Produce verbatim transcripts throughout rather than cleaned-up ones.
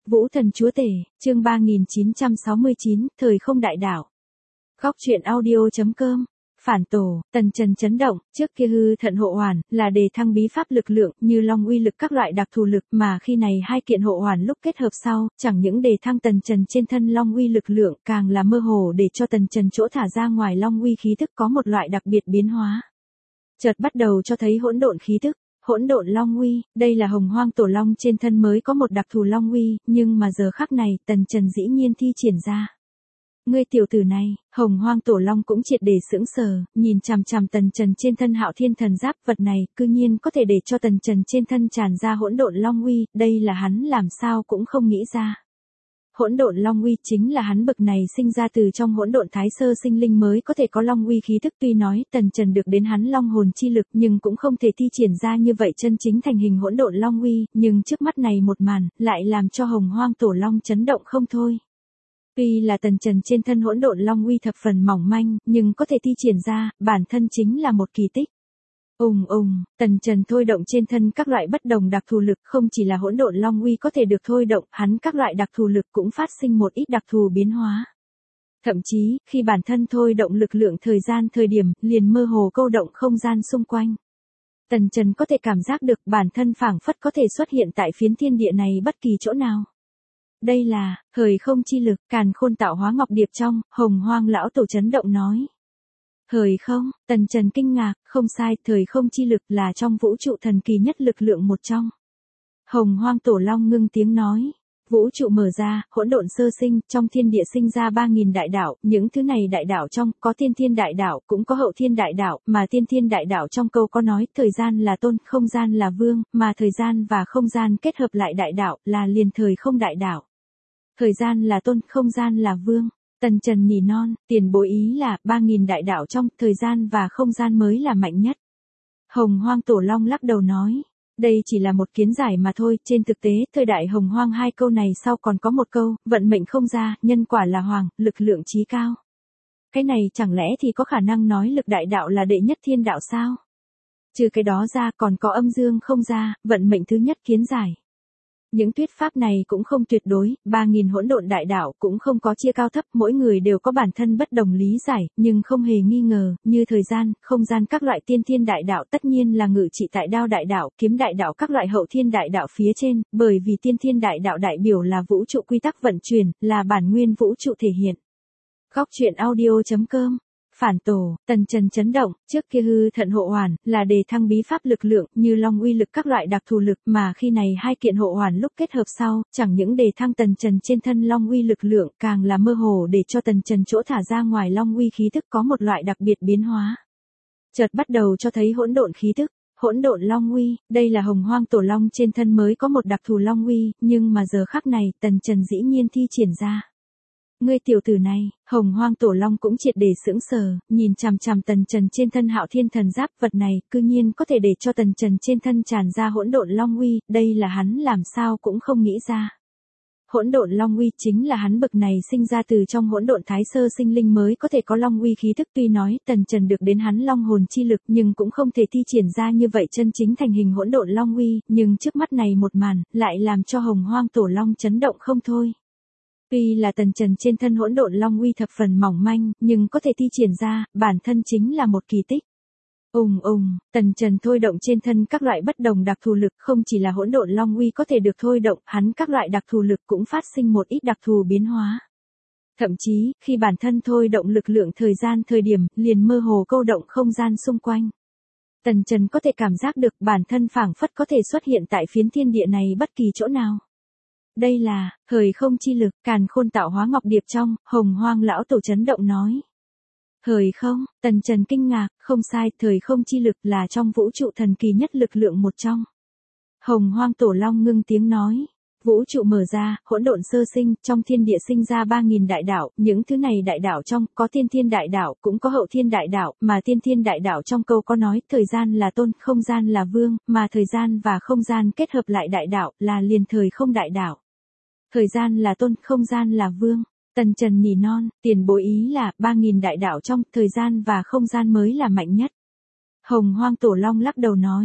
Vũ Thần Chúa Tể, chương ba nghìn chín trăm sáu mươi chín, Thời không đại đạo. Góc truyện audio.com. Phản tổ, tần trần chấn động, trước kia hư thận hộ hoàn, là đề thăng bí pháp lực lượng, như long uy lực các loại đặc thù lực, mà khi này hai kiện hộ hoàn lúc kết hợp sau, chẳng những đề thăng tần trần trên thân long uy lực lượng, càng là mơ hồ để cho tần trần chỗ thả ra ngoài long uy khí tức có một loại đặc biệt biến hóa. Chợt bắt đầu cho thấy hỗn độn khí tức. Hỗn độn long uy, đây là hồng hoang tổ long trên thân mới có một đặc thù long uy, nhưng mà giờ khắc này, tần trần dĩ nhiên thi triển ra. Ngươi tiểu tử này, hồng hoang tổ long cũng triệt để sững sờ, nhìn chằm chằm tần trần trên thân hạo thiên thần giáp, vật này, cư nhiên có thể để cho tần trần trên thân tràn ra hỗn độn long uy, đây là hắn làm sao cũng không nghĩ ra. Hỗn độn long uy chính là hắn bực này sinh ra từ trong hỗn độn thái sơ sinh linh mới có thể có long uy khí tức, tuy nói tần trần được đến hắn long hồn chi lực nhưng cũng không thể thi triển ra như vậy chân chính thành hình hỗn độn long uy, nhưng trước mắt này một màn lại làm cho hồng hoang tổ long chấn động không thôi. Tuy là tần trần trên thân hỗn độn long uy thập phần mỏng manh, nhưng có thể thi triển ra, bản thân chính là một kỳ tích. Ùng ùng, tần trần thôi động trên thân các loại bất đồng đặc thù lực, không chỉ là hỗn độn long uy có thể được thôi động, hắn các loại đặc thù lực cũng phát sinh một ít đặc thù biến hóa. Thậm chí, khi bản thân thôi động lực lượng thời gian thời điểm, liền mơ hồ câu động không gian xung quanh. Tần trần có thể cảm giác được bản thân phảng phất có thể xuất hiện tại phiến thiên địa này bất kỳ chỗ nào. Đây là, thời không chi lực, càn khôn tạo hóa ngọc điệp trong, hồng hoang lão tổ chấn động nói. Thời không, tần trần kinh ngạc, không sai, thời không chi lực là trong vũ trụ thần kỳ nhất lực lượng một trong. Hồng hoang tổ long ngưng tiếng nói. Vũ trụ mở ra, hỗn độn sơ sinh, trong thiên địa sinh ra ba nghìn đại đạo, những thứ này đại đạo trong, có tiên thiên đại đạo, cũng có hậu thiên đại đạo, mà tiên thiên đại đạo trong câu có nói, thời gian là tôn, không gian là vương, mà thời gian và không gian kết hợp lại đại đạo, là liền thời không đại đạo. Thời gian là tôn, không gian là vương. Tần trần nỉ non, tiền bối ý là, ba nghìn đại đạo trong, thời gian và không gian mới là mạnh nhất. Hồng hoang tổ long lắc đầu nói. Đây chỉ là một kiến giải mà thôi, trên thực tế, thời đại hồng hoang hai câu này sau còn có một câu, vận mệnh không ra, nhân quả là hoàng, lực lượng chí cao. Cái này chẳng lẽ thì có khả năng nói lực đại đạo là đệ nhất thiên đạo sao? Trừ cái đó ra còn có âm dương không ra, vận mệnh thứ nhất kiến giải. Những thuyết pháp này cũng không tuyệt đối, ba nghìn hỗn độn đại đạo cũng không có chia cao thấp, mỗi người đều có bản thân bất đồng lý giải, nhưng không hề nghi ngờ, như thời gian, không gian các loại tiên thiên đại đạo tất nhiên là ngự trị tại đao đại đạo, kiếm đại đạo các loại hậu thiên đại đạo phía trên, bởi vì tiên thiên đại đạo đại biểu là vũ trụ quy tắc vận chuyển, là bản nguyên vũ trụ thể hiện. Góc truyện audio.com. Phản tổ, tần trần chấn động, trước kia hư thận hộ hoàn, là đề thăng bí pháp lực lượng, như long uy lực các loại đặc thù lực, mà khi này hai kiện hộ hoàn lúc kết hợp sau, chẳng những đề thăng tần trần trên thân long uy lực lượng, càng là mơ hồ để cho tần trần chỗ thả ra ngoài long uy khí tức có một loại đặc biệt biến hóa. Chợt bắt đầu cho thấy hỗn độn khí tức. Hỗn độn long uy, đây là hồng hoang tổ long trên thân mới có một đặc thù long uy, nhưng mà giờ khắc này, tần trần dĩ nhiên thi triển ra. Ngươi tiểu tử này, hồng hoang tổ long cũng triệt để sững sờ, nhìn chằm chằm tần trần trên thân hạo thiên thần giáp, vật này, cư nhiên có thể để cho tần trần trên thân tràn ra hỗn độn long uy, đây là hắn làm sao cũng không nghĩ ra. Hỗn độn long uy chính là hắn bực này sinh ra từ trong hỗn độn thái sơ sinh linh mới có thể có long uy khí tức, tuy nói tần trần được đến hắn long hồn chi lực nhưng cũng không thể thi triển ra như vậy chân chính thành hình hỗn độn long uy, nhưng trước mắt này một màn, lại làm cho hồng hoang tổ long chấn động không thôi. Tuy là tần trần trên thân hỗn độn long uy thập phần mỏng manh, nhưng có thể thi triển ra, bản thân chính là một kỳ tích. Ùng ùng, tần trần thôi động trên thân các loại bất đồng đặc thù lực, không chỉ là hỗn độn long uy có thể được thôi động, hắn các loại đặc thù lực cũng phát sinh một ít đặc thù biến hóa. Thậm chí, khi bản thân thôi động lực lượng thời gian thời điểm, liền mơ hồ câu động không gian xung quanh. Tần trần có thể cảm giác được bản thân phảng phất có thể xuất hiện tại phiến thiên địa này bất kỳ chỗ nào. Đây là, thời không chi lực, càn khôn tạo hóa ngọc điệp trong, hồng hoang lão tổ chấn động nói. Thời không, tần trần kinh ngạc, không sai, thời không chi lực là trong vũ trụ thần kỳ nhất lực lượng một trong. Hồng hoang tổ long ngưng tiếng nói. Vũ trụ mở ra, hỗn độn sơ sinh, trong thiên địa sinh ra ba nghìn đại đạo, những thứ này đại đạo trong, có tiên thiên đại đạo, cũng có hậu thiên đại đạo, mà tiên thiên đại đạo trong câu có nói, thời gian là tôn, không gian là vương, mà thời gian và không gian kết hợp lại đại đạo, là liền thời không đại đạo. Thời gian là tôn, không gian là vương. Tần trần nỉ non, tiền bối ý là, ba nghìn đại đạo trong, thời gian và không gian mới là mạnh nhất. Hồng hoang tổ long lắc đầu nói.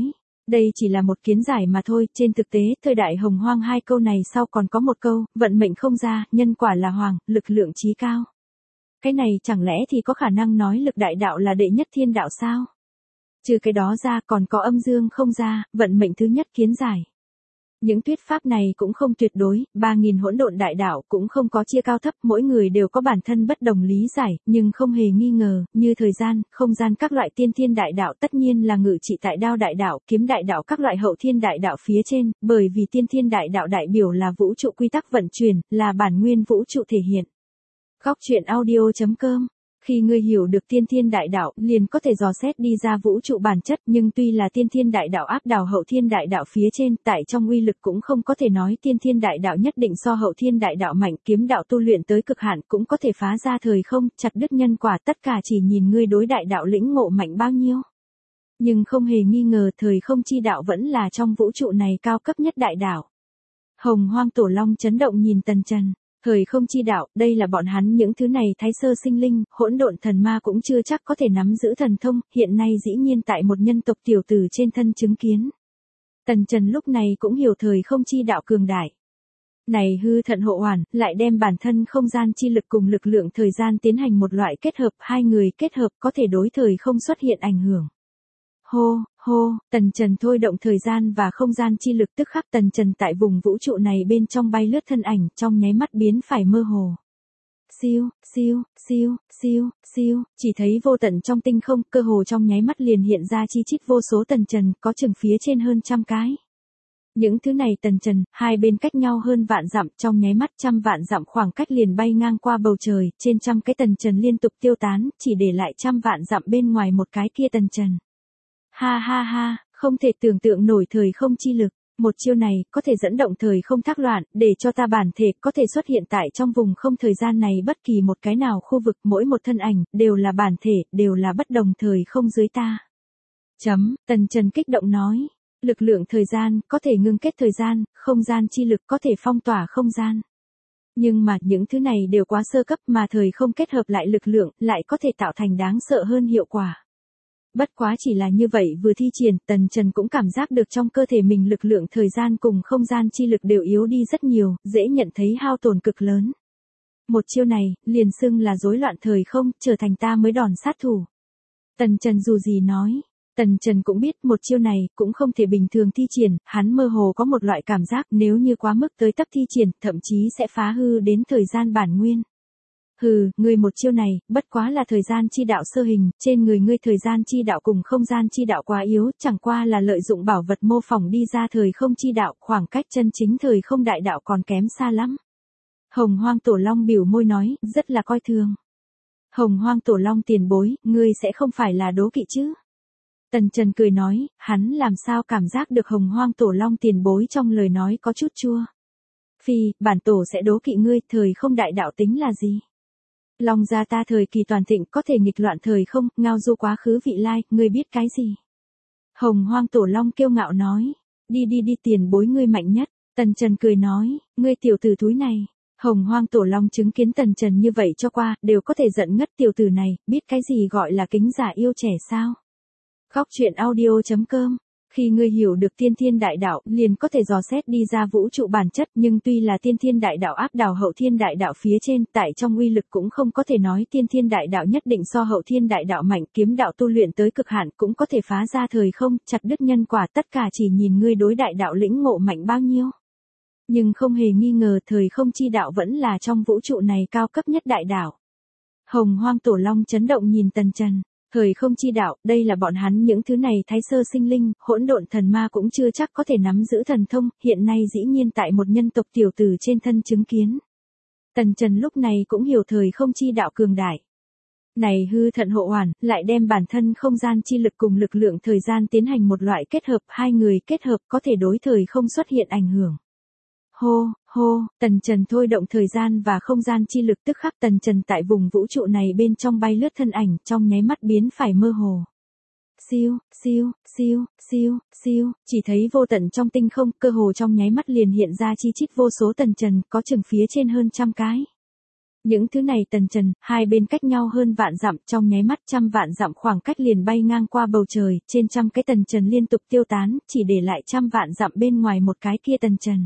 Đây chỉ là một kiến giải mà thôi, trên thực tế, thời đại hồng hoang hai câu này sau còn có một câu, vận mệnh không ra, nhân quả là hoàng, lực lượng chí cao. Cái này chẳng lẽ thì có khả năng nói lực đại đạo là đệ nhất thiên đạo sao? Trừ cái đó ra còn có âm dương không ra, vận mệnh thứ nhất kiến giải. Những thuyết pháp này cũng không tuyệt đối, ba nghìn hỗn độn đại đạo cũng không có chia cao thấp, mỗi người đều có bản thân bất đồng lý giải, nhưng không hề nghi ngờ, như thời gian, không gian các loại tiên thiên đại đạo tất nhiên là ngự trị tại đao đại đạo, kiếm đại đạo các loại hậu thiên đại đạo phía trên, bởi vì tiên thiên đại đạo đại biểu là vũ trụ quy tắc vận chuyển, là bản nguyên vũ trụ thể hiện. Góc truyện audio chấm com. Khi ngươi hiểu được tiên thiên đại đạo, liền có thể dò xét đi ra vũ trụ bản chất, nhưng tuy là tiên thiên đại đạo áp đảo hậu thiên đại đạo phía trên, tại trong uy lực cũng không có thể nói tiên thiên đại đạo nhất định so hậu thiên đại đạo mạnh, kiếm đạo tu luyện tới cực hạn cũng có thể phá ra thời không, chặt đứt nhân quả, tất cả chỉ nhìn ngươi đối đại đạo lĩnh ngộ mạnh bao nhiêu. Nhưng không hề nghi ngờ thời không chi đạo vẫn là trong vũ trụ này cao cấp nhất đại đạo. Hồng Hoang Tổ Long chấn động nhìn Tần Trần. Thời không chi đạo, đây là bọn hắn những thứ này thái sơ sinh linh, hỗn độn thần ma cũng chưa chắc có thể nắm giữ thần thông, hiện nay dĩ nhiên tại một nhân tộc tiểu tử trên thân chứng kiến. Tần Trần lúc này cũng hiểu thời không chi đạo cường đại. Này hư thận hộ hoàn, lại đem bản thân không gian chi lực cùng lực lượng thời gian tiến hành một loại kết hợp, hai người kết hợp có thể đối thời không xuất hiện ảnh hưởng. Hô, hô, Tần Trần thôi động thời gian và không gian chi lực tức khắc Tần Trần tại vùng vũ trụ này bên trong bay lướt thân ảnh trong nháy mắt biến phải mơ hồ. Siêu, siêu, siêu, siêu, siêu, chỉ thấy vô tận trong tinh không, cơ hồ trong nháy mắt liền hiện ra chi chít vô số Tần Trần, có chừng phía trên hơn trăm cái. Những thứ này Tần Trần, hai bên cách nhau hơn vạn dặm, trong nháy mắt trăm vạn dặm khoảng cách liền bay ngang qua bầu trời, trên trăm cái Tần Trần liên tục tiêu tán, chỉ để lại trăm vạn dặm bên ngoài một cái kia Tần Trần. Ha ha ha, không thể tưởng tượng nổi thời không chi lực, một chiêu này có thể dẫn động thời không thác loạn, để cho ta bản thể có thể xuất hiện tại trong vùng không thời gian này bất kỳ một cái nào khu vực, mỗi một thân ảnh, đều là bản thể, đều là bất đồng thời không dưới ta. Chấm, Tần Trần kích động nói, lực lượng thời gian, có thể ngưng kết thời gian, không gian chi lực có thể phong tỏa không gian. Nhưng mà những thứ này đều quá sơ cấp mà thời không kết hợp lại lực lượng, lại có thể tạo thành đáng sợ hơn hiệu quả. Bất quá chỉ là như vậy vừa thi triển, Tần Trần cũng cảm giác được trong cơ thể mình lực lượng thời gian cùng không gian chi lực đều yếu đi rất nhiều, dễ nhận thấy hao tổn cực lớn. Một chiêu này, liền xưng là rối loạn thời không, trở thành ta mới đòn sát thủ. Tần Trần dù gì nói, Tần Trần cũng biết một chiêu này cũng không thể bình thường thi triển, hắn mơ hồ có một loại cảm giác nếu như quá mức tới tấp thi triển, thậm chí sẽ phá hư đến thời gian bản nguyên. Hừ, ngươi một chiêu này, bất quá là thời gian chi đạo sơ hình, trên người ngươi thời gian chi đạo cùng không gian chi đạo quá yếu, chẳng qua là lợi dụng bảo vật mô phỏng đi ra thời không chi đạo, khoảng cách chân chính thời không đại đạo còn kém xa lắm. Hồng Hoang Tổ Long biểu môi nói, rất là coi thường. Hồng Hoang Tổ Long tiền bối, ngươi sẽ không phải là đố kỵ chứ? Tần Trần cười nói, hắn làm sao cảm giác được Hồng Hoang Tổ Long tiền bối trong lời nói có chút chua. Phi, bản tổ sẽ đố kỵ ngươi, thời không đại đạo tính là gì? Long gia ta thời kỳ toàn thịnh có thể nghịch loạn thời không, ngao du quá khứ vị lai, ngươi biết cái gì? Hồng Hoang Tổ Long kiêu ngạo nói, đi đi đi tiền bối ngươi mạnh nhất. Tần Trần cười nói, ngươi tiểu tử thúi này. Hồng Hoang Tổ Long chứng kiến Tần Trần như vậy cho qua, đều có thể giận ngất tiểu tử này, biết cái gì gọi là kính giả yêu trẻ sao? Góc truyện audio chấm com. Khi ngươi hiểu được tiên thiên đại đạo, liền có thể dò xét đi ra vũ trụ bản chất, nhưng tuy là tiên thiên đại đạo áp đảo hậu thiên đại đạo phía trên, tại trong uy lực cũng không có thể nói tiên thiên đại đạo nhất định so hậu thiên đại đạo mạnh, kiếm đạo tu luyện tới cực hạn cũng có thể phá ra thời không, chặt đứt nhân quả, tất cả chỉ nhìn ngươi đối đại đạo lĩnh ngộ mạnh bao nhiêu. Nhưng không hề nghi ngờ thời không chi đạo vẫn là trong vũ trụ này cao cấp nhất đại đạo. Hồng Hoang Tổ Long chấn động nhìn Tần Trần. Thời không chi đạo, đây là bọn hắn những thứ này thái sơ sinh linh, hỗn độn thần ma cũng chưa chắc có thể nắm giữ thần thông, hiện nay dĩ nhiên tại một nhân tộc tiểu tử trên thân chứng kiến. Tần Trần lúc này cũng hiểu thời không chi đạo cường đại. Này hư thận hộ hoàn, lại đem bản thân không gian chi lực cùng lực lượng thời gian tiến hành một loại kết hợp, hai người kết hợp có thể đối thời không xuất hiện ảnh hưởng. Hô, hô, Tần Trần thôi động thời gian và không gian chi lực tức khắc Tần Trần tại vùng vũ trụ này bên trong bay lướt thân ảnh trong nháy mắt biến phải mơ hồ. Siêu, siêu, siêu, siêu, siêu, chỉ thấy vô tận trong tinh không, cơ hồ trong nháy mắt liền hiện ra chi chít vô số Tần Trần, có chừng phía trên hơn trăm cái. Những thứ này Tần Trần, hai bên cách nhau hơn vạn dặm, trong nháy mắt trăm vạn dặm khoảng cách liền bay ngang qua bầu trời, trên trăm cái Tần Trần liên tục tiêu tán, chỉ để lại trăm vạn dặm bên ngoài một cái kia Tần Trần.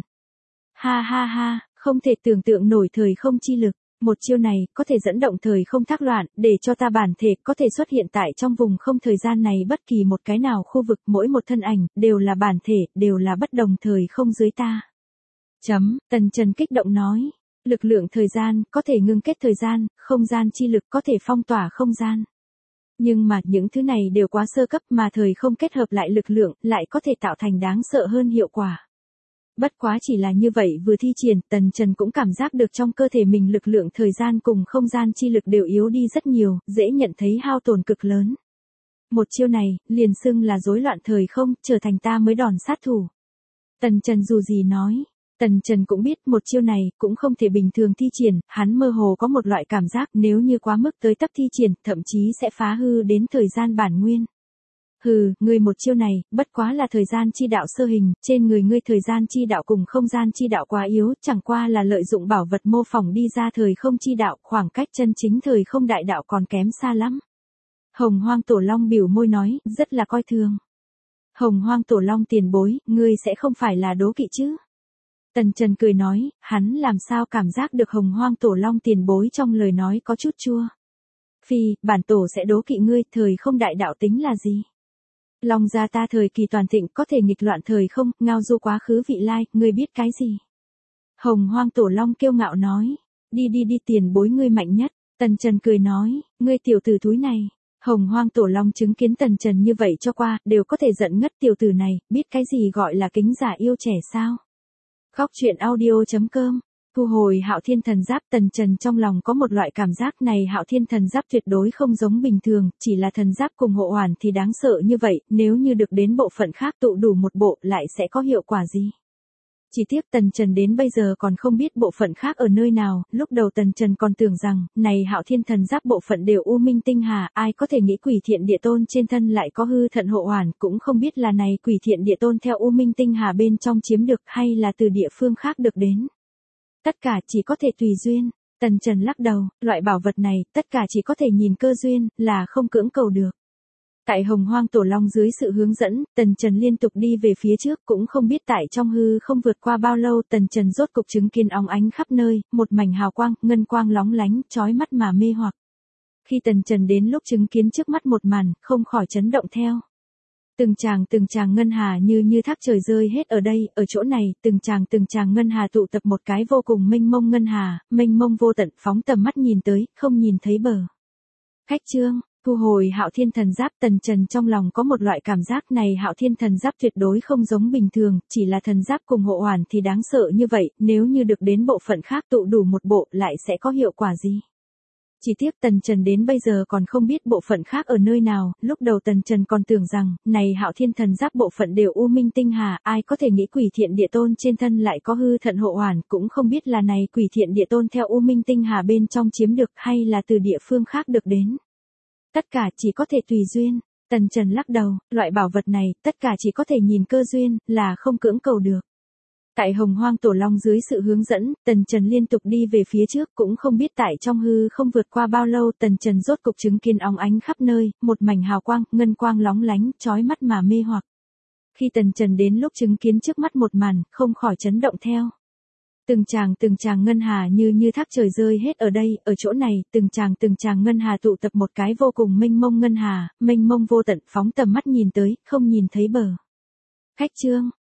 Ha ha ha, không thể tưởng tượng nổi thời không chi lực. Một chiêu này, có thể dẫn động thời không thác loạn, để cho ta bản thể có thể xuất hiện tại trong vùng không thời gian này bất kỳ một cái nào khu vực, mỗi một thân ảnh, đều là bản thể, đều là bất đồng thời không dưới ta. Chấm, Tần Trần kích động nói. Lực lượng thời gian, có thể ngưng kết thời gian, không gian chi lực có thể phong tỏa không gian. Nhưng mà, những thứ này đều quá sơ cấp mà thời không kết hợp lại lực lượng, lại có thể tạo thành đáng sợ hơn hiệu quả. Bất quá chỉ là như vậy vừa thi triển, Tần Trần cũng cảm giác được trong cơ thể mình lực lượng thời gian cùng không gian chi lực đều yếu đi rất nhiều, dễ nhận thấy hao tổn cực lớn. Một chiêu này, liền xưng là rối loạn thời không, trở thành ta mới đòn sát thủ. Tần Trần dù gì nói. Tần Trần cũng biết một chiêu này cũng không thể bình thường thi triển, hắn mơ hồ có một loại cảm giác nếu như quá mức tới tấp thi triển, thậm chí sẽ phá hư đến thời gian bản nguyên. Hừ, ngươi một chiêu này, bất quá là thời gian chi đạo sơ hình, trên người ngươi thời gian chi đạo cùng không gian chi đạo quá yếu, chẳng qua là lợi dụng bảo vật mô phỏng đi ra thời không chi đạo, khoảng cách chân chính thời không đại đạo còn kém xa lắm. Hồng Hoang Tổ Long biểu môi nói, rất là coi thường. Hồng Hoang Tổ Long tiền bối, ngươi sẽ không phải là đố kỵ chứ? Tần Trần cười nói, hắn làm sao cảm giác được Hồng Hoang Tổ Long tiền bối trong lời nói có chút chua. Phi, bản tổ sẽ đố kỵ ngươi, thời không đại đạo tính là gì? Long gia ta thời kỳ toàn thịnh có thể nghịch loạn thời không, ngao du quá khứ vị lai, ngươi biết cái gì? Hồng Hoang Tổ Long kiêu ngạo nói, đi đi đi tiền bối ngươi mạnh nhất. Tần Trần cười nói, ngươi tiểu tử thúi này. Hồng Hoang Tổ Long chứng kiến Tần Trần như vậy cho qua, đều có thể giận ngất tiểu tử này, biết cái gì gọi là kính giả yêu trẻ sao? Góc truyện audio chấm com. Thu hồi Hạo Thiên Thần Giáp, Tần Trần trong lòng có một loại cảm giác này Hạo Thiên Thần Giáp tuyệt đối không giống bình thường, chỉ là thần giáp cùng hộ hoàn thì đáng sợ như vậy, nếu như được đến bộ phận khác tụ đủ một bộ lại sẽ có hiệu quả gì? Chỉ tiếc Tần Trần đến bây giờ còn không biết bộ phận khác ở nơi nào, lúc đầu Tần Trần còn tưởng rằng, này Hạo Thiên Thần Giáp bộ phận đều U Minh Tinh Hà, ai có thể nghĩ Quỷ Thiện Địa Tôn trên thân lại có hư thận hộ hoàn, cũng không biết là này Quỷ Thiện Địa Tôn theo U Minh Tinh Hà bên trong chiếm được hay là từ địa phương khác được đến. Tất cả chỉ có thể tùy duyên. Tần Trần lắc đầu, loại bảo vật này, tất cả chỉ có thể nhìn cơ duyên, là không cưỡng cầu được. Tại Hồng Hoang Tổ Long dưới sự hướng dẫn, Tần Trần liên tục đi về phía trước, cũng không biết tại trong hư không vượt qua bao lâu, Tần Trần rốt cục chứng kiến óng ánh khắp nơi, một mảnh hào quang, ngân quang lóng lánh, chói mắt mà mê hoặc. Khi Tần Trần đến lúc chứng kiến trước mắt một màn, không khỏi chấn động theo. Từng tràng từng tràng ngân hà như như thác trời rơi hết ở đây, ở chỗ này, từng tràng từng tràng ngân hà tụ tập một cái vô cùng mênh mông ngân hà, mênh mông vô tận, phóng tầm mắt nhìn tới, không nhìn thấy bờ. Khách chương, thu hồi Hạo Thiên Thần Giáp, Tần Trần trong lòng có một loại cảm giác này Hạo Thiên Thần Giáp tuyệt đối không giống bình thường, chỉ là thần giáp cùng hộ hoàn thì đáng sợ như vậy, nếu như được đến bộ phận khác tụ đủ một bộ lại sẽ có hiệu quả gì? Chỉ tiếc Tần Trần đến bây giờ còn không biết bộ phận khác ở nơi nào, lúc đầu Tần Trần còn tưởng rằng, này Hạo Thiên Thần Giáp bộ phận đều U Minh Tinh Hà, ai có thể nghĩ Quỷ Thiện Địa Tôn trên thân lại có hư thận hộ hoàn, cũng không biết là này Quỷ Thiện Địa Tôn theo U Minh Tinh Hà bên trong chiếm được hay là từ địa phương khác được đến. Tất cả chỉ có thể tùy duyên. Tần Trần lắc đầu, loại bảo vật này, tất cả chỉ có thể nhìn cơ duyên, là không cưỡng cầu được. Tại Hồng Hoang Tổ Long dưới sự hướng dẫn, Tần Trần liên tục đi về phía trước, cũng không biết tại trong hư không vượt qua bao lâu, Tần Trần rốt cục chứng kiến óng ánh khắp nơi, một mảnh hào quang, ngân quang lóng lánh, chói mắt mà mê hoặc. Khi Tần Trần đến lúc chứng kiến trước mắt một màn, không khỏi chấn động theo. Từng tràng từng tràng ngân hà như như thác trời rơi hết ở đây, ở chỗ này, từng tràng từng tràng ngân hà tụ tập một cái vô cùng mênh mông ngân hà, mênh mông vô tận, phóng tầm mắt nhìn tới, không nhìn thấy bờ. Khách chương,